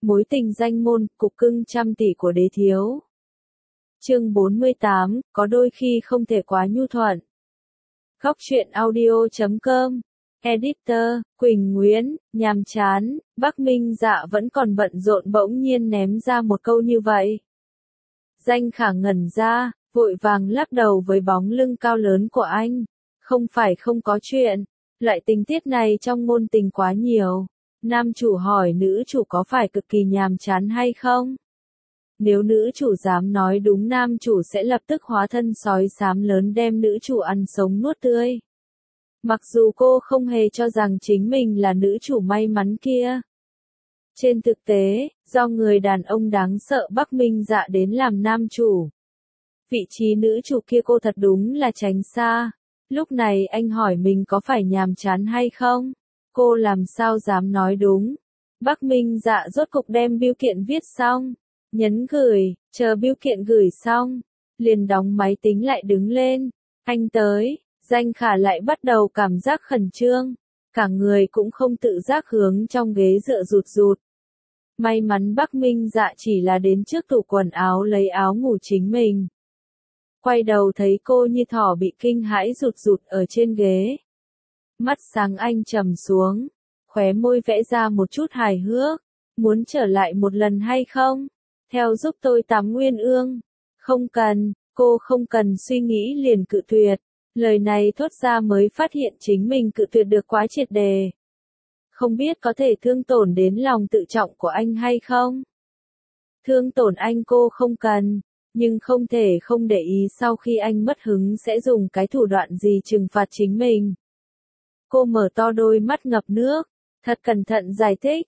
Mối tình danh môn, cục cưng trăm tỷ của đế thiếu. Chương 48, có đôi khi không thể quá nhu thuận. Góc truyện audio.com. Editor, Quỳnh Nguyễn, nhàm chán, Bắc Minh Dạ vẫn còn bận rộn bỗng nhiên ném ra một câu như vậy. Danh Khả ngẩn ra, vội vàng lắc đầu với bóng lưng cao lớn của anh. Không phải không có chuyện, loại tình tiết này trong ngôn tình quá nhiều. Nam chủ hỏi nữ chủ có phải cực kỳ nhàm chán hay không? Nếu nữ chủ dám nói đúng, nam chủ sẽ lập tức hóa thân sói xám lớn đem nữ chủ ăn sống nuốt tươi. Mặc dù cô không hề cho rằng chính mình là nữ chủ may mắn kia. Trên thực tế, do người đàn ông đáng sợ Bắc Minh Dạ đến làm nam chủ. Vị trí nữ chủ kia cô thật đúng là tránh xa. Lúc này anh hỏi mình có phải nhàm chán hay không? Cô làm sao dám nói đúng. Bắc Minh Dạ rốt cục đem bưu kiện viết xong. Nhấn gửi, chờ bưu kiện gửi xong. Liền đóng máy tính lại đứng lên. Anh tới, Danh Khả lại bắt đầu cảm giác khẩn trương. Cả người cũng không tự giác hướng trong ghế dựa rụt rụt. May mắn Bắc Minh Dạ chỉ là đến trước tủ quần áo lấy áo ngủ chính mình. Quay đầu thấy cô như thỏ bị kinh hãi rụt rụt ở trên ghế. Mắt sáng anh trầm xuống, khóe môi vẽ ra một chút hài hước. Muốn trở lại một lần hay không? Theo giúp tôi tắm Nguyên Ương. Không cần, cô không cần suy nghĩ liền cự tuyệt. Lời này thốt ra mới phát hiện chính mình cự tuyệt được quá triệt đề. Không biết có thể thương tổn đến lòng tự trọng của anh hay không? Thương tổn anh cô không cần, nhưng không thể không để ý sau khi anh mất hứng sẽ dùng cái thủ đoạn gì trừng phạt chính mình. Cô mở to đôi mắt ngập nước, thật cẩn thận giải thích.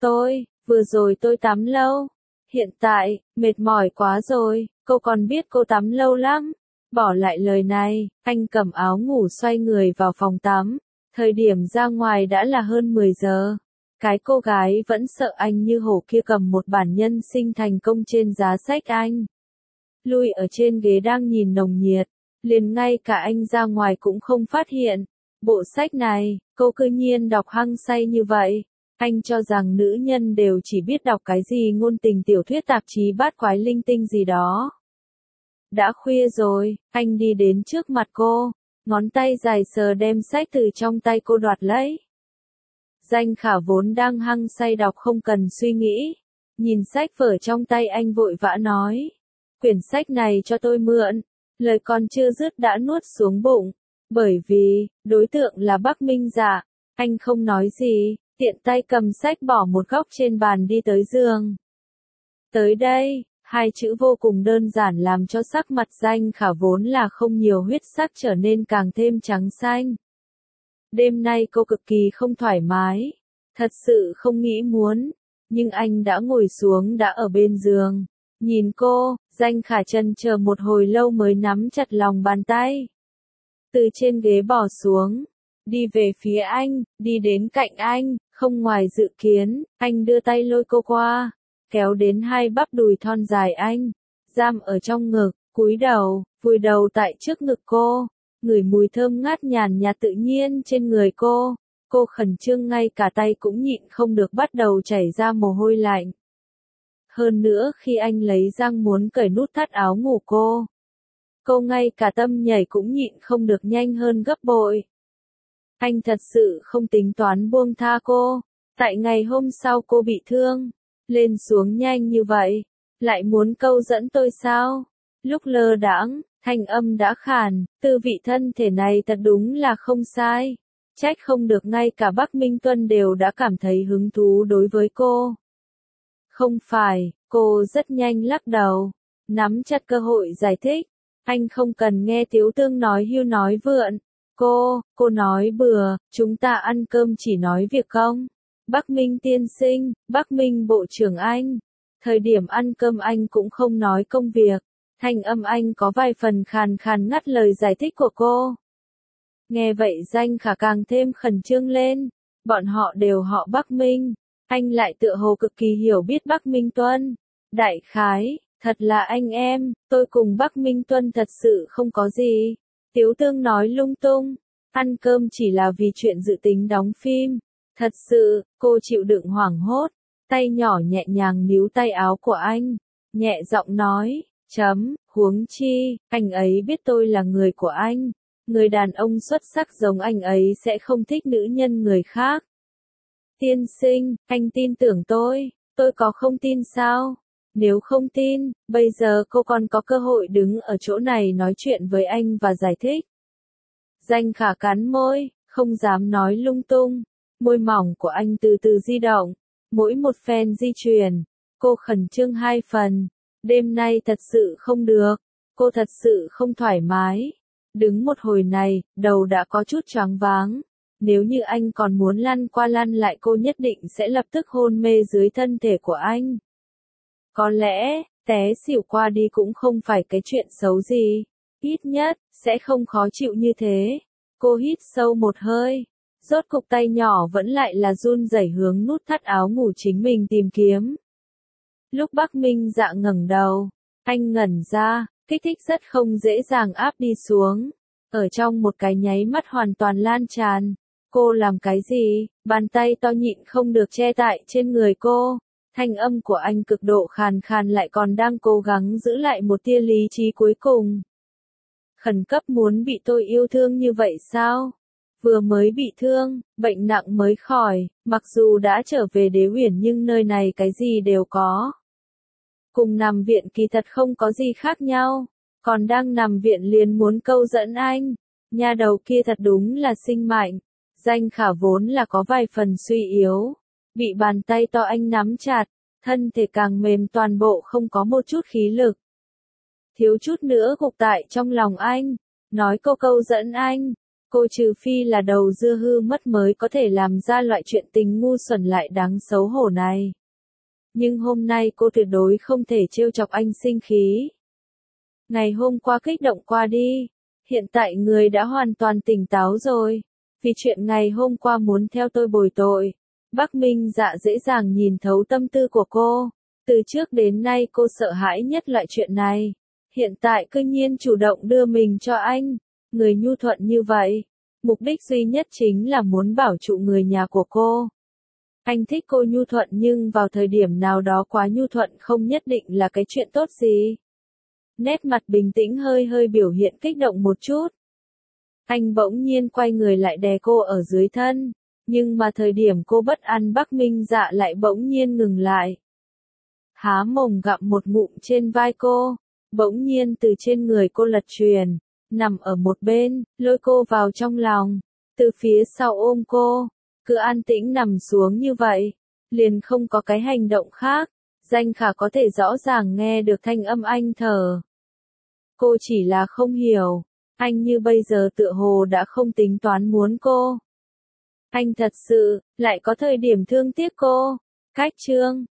Vừa rồi tôi tắm lâu. Hiện tại, mệt mỏi quá rồi, cô còn biết cô tắm lâu lắm. Bỏ lại lời này, anh cầm áo ngủ xoay người vào phòng tắm. Thời điểm ra ngoài đã là hơn 10 giờ. Cái cô gái vẫn sợ anh như hổ kia cầm một bản nhân sinh thành công trên giá sách anh. Lui ở trên ghế đang nhìn nồng nhiệt, liền ngay cả anh ra ngoài cũng không phát hiện. Bộ sách này, cô cư nhiên đọc hăng say như vậy. Anh cho rằng nữ nhân đều chỉ biết đọc cái gì ngôn tình tiểu thuyết tạp chí bát quái linh tinh gì đó. Đã khuya rồi, anh đi đến trước mặt cô, ngón tay dài sờ đem sách từ trong tay cô đoạt lấy. Danh Khả vốn đang hăng say đọc không cần suy nghĩ. Nhìn sách vở trong tay anh vội vã nói. Quyển sách này cho tôi mượn. Lời còn chưa dứt đã nuốt xuống bụng. Bởi vì, đối tượng là Bắc Minh Dạ. Anh không nói gì, tiện tay cầm sách bỏ một góc trên bàn đi tới giường. Tới đây, hai chữ vô cùng đơn giản làm cho sắc mặt Danh Khả vốn là không nhiều huyết sắc trở nên càng thêm trắng xanh. Đêm nay cô cực kỳ không thoải mái. Thật sự không nghĩ muốn. Nhưng anh đã ngồi xuống đã ở bên giường. Nhìn cô, Danh Khả chần chờ một hồi lâu mới nắm chặt lòng bàn tay. Từ trên ghế bỏ xuống. Đi về phía anh, đi đến cạnh anh, không ngoài dự kiến, anh đưa tay lôi cô qua. Kéo đến hai bắp đùi thon dài anh. Giam ở trong ngực, cúi đầu, vùi đầu tại trước ngực cô. Ngửi mùi thơm ngát nhàn nhạt tự nhiên trên người cô. Cô khẩn trương ngay cả tay cũng nhịn không được bắt đầu chảy ra mồ hôi lạnh. Hơn nữa khi anh lấy răng muốn cởi nút thắt áo ngủ cô ngay cả tâm nhảy cũng nhịn không được nhanh hơn gấp bội. Anh thật sự không tính toán buông tha cô. Tại ngày hôm sau cô bị thương. Lên xuống nhanh như vậy. Lại muốn câu dẫn tôi sao? Lúc lơ đãng, thanh âm đã khàn. Tư vị thân thể này thật đúng là không sai. Trách không được ngay cả Bắc Minh Tuân đều đã cảm thấy hứng thú đối với cô. Không phải, cô rất nhanh lắc đầu. Nắm chặt cơ hội giải thích. Anh không cần nghe Tiếu Tương nói hưu nói vượn. Cô nói bừa, chúng ta ăn cơm chỉ nói việc không? Bắc Minh tiên sinh, Bắc Minh bộ trưởng anh. Thời điểm ăn cơm anh cũng không nói công việc. Thanh âm anh có vài phần khàn khàn ngắt lời giải thích của cô. Nghe vậy Danh Khả càng thêm khẩn trương lên. Bọn họ đều họ Bắc Minh. Anh lại tựa hồ cực kỳ hiểu biết Bắc Minh Tuân. Đại khái, thật là anh em, tôi cùng Bắc Minh Tuân thật sự không có gì. Tiếu Tương nói lung tung. Ăn cơm chỉ là vì chuyện dự tính đóng phim. Thật sự, cô chịu đựng hoảng hốt. Tay nhỏ nhẹ nhàng níu tay áo của anh, nhẹ giọng nói, huống chi, anh ấy biết tôi là người của anh. Người đàn ông xuất sắc giống anh ấy sẽ không thích nữ nhân người khác. Tiên sinh, anh tin tưởng tôi có không tin sao? Nếu không tin, bây giờ cô còn có cơ hội đứng ở chỗ này nói chuyện với anh và giải thích. Danh Khả cắn môi, không dám nói lung tung. Môi mỏng của anh từ từ di động. Mỗi một phen di chuyển, cô khẩn trương 2 phần. Đêm nay thật sự không được. Cô thật sự không thoải mái. Đứng một hồi này, đầu đã có chút choáng váng. Nếu như anh còn muốn lăn qua lăn lại cô nhất định sẽ lập tức hôn mê dưới thân thể của anh. Có lẽ, té xỉu qua đi cũng không phải cái chuyện xấu gì. Ít nhất, sẽ không khó chịu như thế. Cô hít sâu một hơi. Rốt cục tay nhỏ vẫn lại là run rẩy hướng nút thắt áo ngủ chính mình tìm kiếm. Lúc Bắc Minh Dạ ngẩng đầu, anh ngẩn ra, kích thích rất không dễ dàng áp đi xuống. Ở trong một cái nháy mắt hoàn toàn lan tràn. Cô làm cái gì? Bàn tay to nhịn không được che tại trên người cô. Thanh âm của anh cực độ khàn khàn lại còn đang cố gắng giữ lại một tia lý trí cuối cùng. Khẩn cấp muốn bị tôi yêu thương như vậy sao? Vừa mới bị thương, bệnh nặng mới khỏi, mặc dù đã trở về Đế Uyển nhưng nơi này cái gì đều có. Cùng nằm viện kỳ thật không có gì khác nhau, còn đang nằm viện liền muốn câu dẫn anh. Nha đầu kia thật đúng là sinh mạnh. Danh Khả vốn là có vài phần suy yếu, bị bàn tay to anh nắm chặt, thân thể càng mềm toàn bộ không có một chút khí lực. Thiếu chút nữa gục tại trong lòng anh, nói câu dẫn anh, cô trừ phi là đầu dưa hư mất mới có thể làm ra loại chuyện tình ngu xuẩn lại đáng xấu hổ này. Nhưng hôm nay cô tuyệt đối không thể trêu chọc anh sinh khí. Ngày hôm qua kích động qua đi, hiện tại người đã hoàn toàn tỉnh táo rồi. Vì chuyện ngày hôm qua muốn theo tôi bồi tội. Bắc Minh Dạ dễ dàng nhìn thấu tâm tư của cô. Từ trước đến nay cô sợ hãi nhất loại chuyện này. Hiện tại cư nhiên chủ động đưa mình cho anh. Người nhu thuận như vậy. Mục đích duy nhất chính là muốn bảo trụ người nhà của cô. Anh thích cô nhu thuận nhưng vào thời điểm nào đó quá nhu thuận không nhất định là cái chuyện tốt gì. Nét mặt bình tĩnh hơi biểu hiện kích động một chút. Anh bỗng nhiên quay người lại đè cô ở dưới thân, nhưng mà thời điểm cô bất an Bắc Minh Dạ lại bỗng nhiên ngừng lại. Há mồm gặm một ngụm trên vai cô, bỗng nhiên từ trên người cô lật truyền, nằm ở một bên, lôi cô vào trong lòng, từ phía sau ôm cô, cứ an tĩnh nằm xuống như vậy, liền không có cái hành động khác. Danh Khả có thể rõ ràng nghe được thanh âm anh thở. Cô chỉ là không hiểu. Anh như bây giờ tựa hồ đã không tính toán muốn cô. Anh thật sự, lại có thời điểm thương tiếc cô. Cách chương